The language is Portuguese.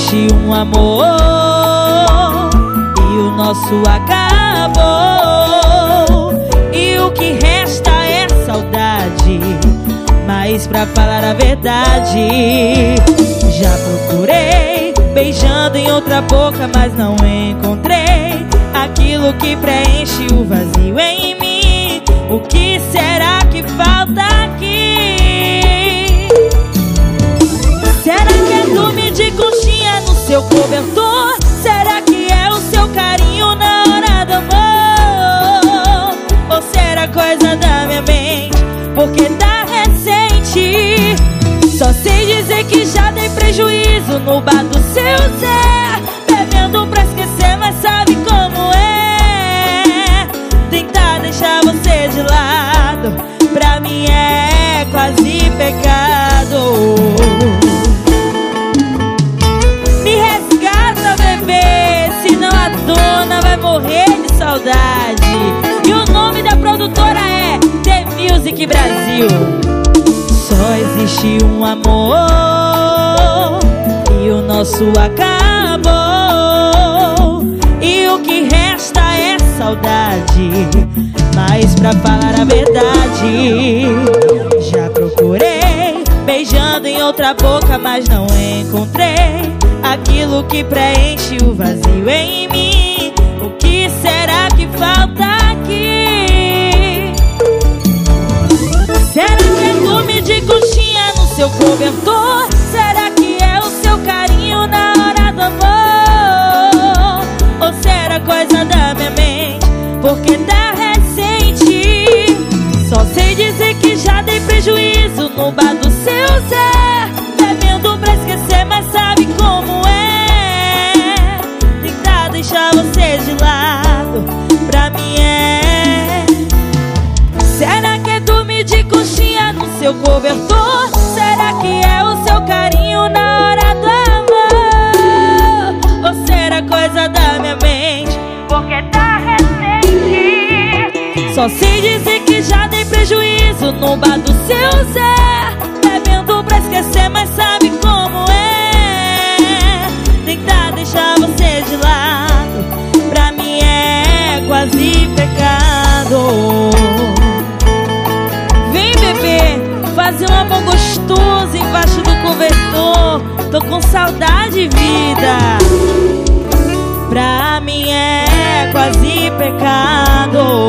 existe um amor e o nosso acabou, e o que resta é saudade. Mas pra falar a verdade, já procurei beijando em outra boca, mas não encontrei aquilo que preenche o vazio em mim. O que será que falta aqui? Será que é dormir de conchinha no seu cobertor? Será que é o seu carinho na hora do amor? Ou será coisa da minha mente, porque tá recente? Só sei dizer que já dei prejuízo no bar do seu Zé, bebendo pra esquecer, mas sabe como é? Tentar deixar você de lado, pra mim é quase pecado. Me resgata, bebê, senão a dona vai morrer de saudade. E o nome da produtora é The Music Brasil. Só existe um amor e o nosso acabou, e o que resta é saudade. Mas pra falar a verdade, já procurei beijando em outra boca, mas não encontrei aquilo que preenche o vazio em mim. O que será que falta aqui? Será que é dormir de conchinha no seu cobertor? Será que é o seu carinho na hora do amor? Ou será coisa da minha mente, porque tá recente? Só sei dizer que já dei prejuízo no bar do seu Zé, bebendo pra esquecer, mas sabe como é? Tentar deixar você de lado, pra mim é. Será que é dormir de conchinha no seu cobertor? Será que é o seu carinho na hora do amor? Ou será coisa da minha mente, porque tá recente? Só sei dizer que já dei prejuízo no bar do seu Zé, bebendo pra esquecer, mas sabe como é? Tentar deixar você de lado, pra mim é quase pecado. Vem, bebê, fazer um amor gostoso embaixo do cobertor. Tô com saudade, vida. Pra mim é quase pecado.